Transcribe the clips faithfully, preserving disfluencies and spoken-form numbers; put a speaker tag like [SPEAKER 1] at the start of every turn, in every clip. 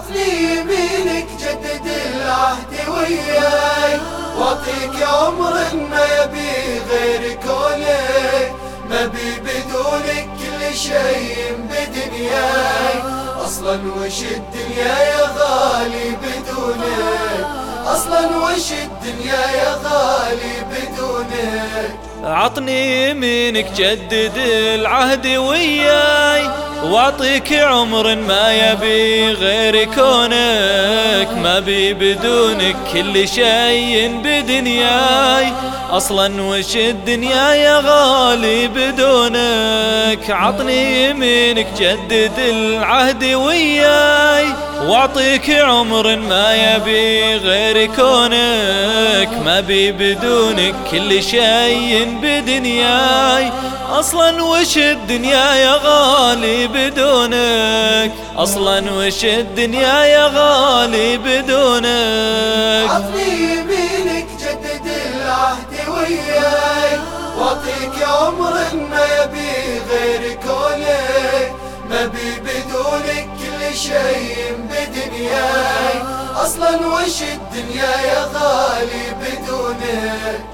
[SPEAKER 1] عطني يمينك جدد العهد وياي، واعطيك عمر ما يبي غير كونك، ما بي بدونك كل شيء بدنياي، اصلا وش الدنيا يا غالي بدونك، اصلا وش الدنيا يا غالي بدونك.
[SPEAKER 2] عطني يمينك جدد العهد وياي، واعطيك عمر ما يبي غير كونك، ما بي بدونك كل شيء بدنياي، اصلا وش الدنيا يا غالي بدونك. عطني يمينك جدد العهد وياي، واعطيك عمر ما يبي غير كونك، ما بي بدونك كل شيء بدنياي، اصلا وش الدنيا يا غالي بدونك، اصلا وش الدنيا يا غالي بدونك.
[SPEAKER 1] عطني يمينك جدد العهد وياي، واعطيك عمر ما يبي غير كونك، ما بي بدونك كل شيء بدنياي، اصلا وش الدنيا يا غالي بدونك.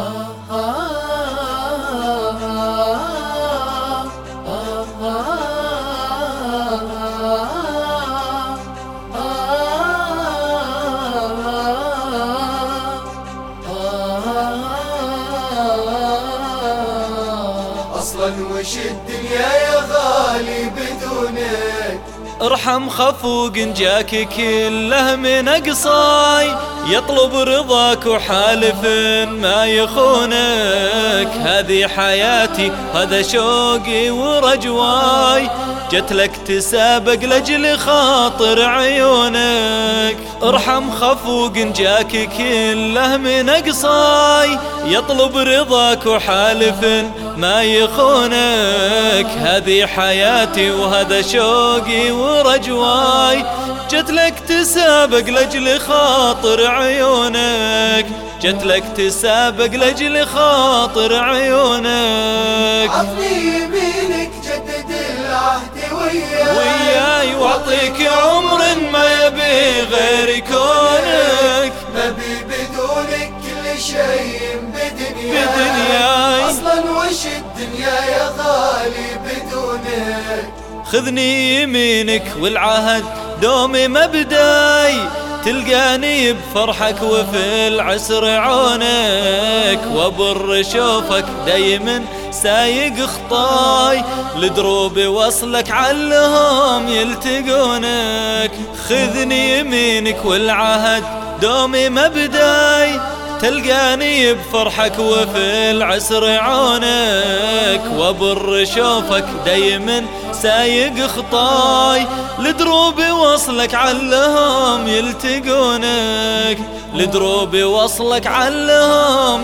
[SPEAKER 1] اصلا وش الدنيا يا غالي بدونك.
[SPEAKER 2] ارحم خفوق جاك كله من اقصاي، يطلب رضاك وحالف ما يخونك، هذه حياتي هذا شوقي ورجواي، جت لك تسابق لاجل خاطر عيونك. ارحم خفوق جاك كله من اقصاي، يطلب رضاك وحالف ما يخونك، هذه حياتي وهذا شوقي ورجواي، جت لك تسابق لاجل خاطر عيونك، جت لك تسابق لاجل خاطر عيونك.
[SPEAKER 1] عطني يمينك جدد العهد وياي،
[SPEAKER 2] وياي واعطيك عمر ما يبي غير كونك،
[SPEAKER 1] ما بي بدونك كل شيء بدنياي،
[SPEAKER 2] بدنياي،
[SPEAKER 1] اصلا وش الدنيا يا غالي بدونك.
[SPEAKER 2] خذني يمينك والعهد دومي مبداي، تلقاني بفرحك وفي العسر عونك، وابر شوفك دايما سايق خطاي، لدروب وصلك علهم يلتقونك. خذني يمينك والعهد دومي مبداي، تلقاني بفرحك وفي العسر عونك، وابر شوفك دايما سايق خطاي، لدروب وصلك علهم يلتقونك، لدروب وصلك علهم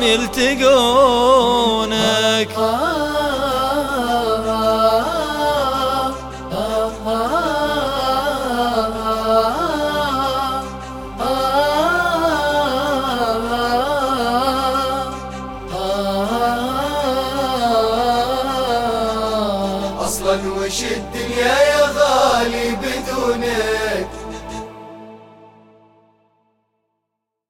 [SPEAKER 2] يلتقونك.
[SPEAKER 1] اصلا وش الدنيا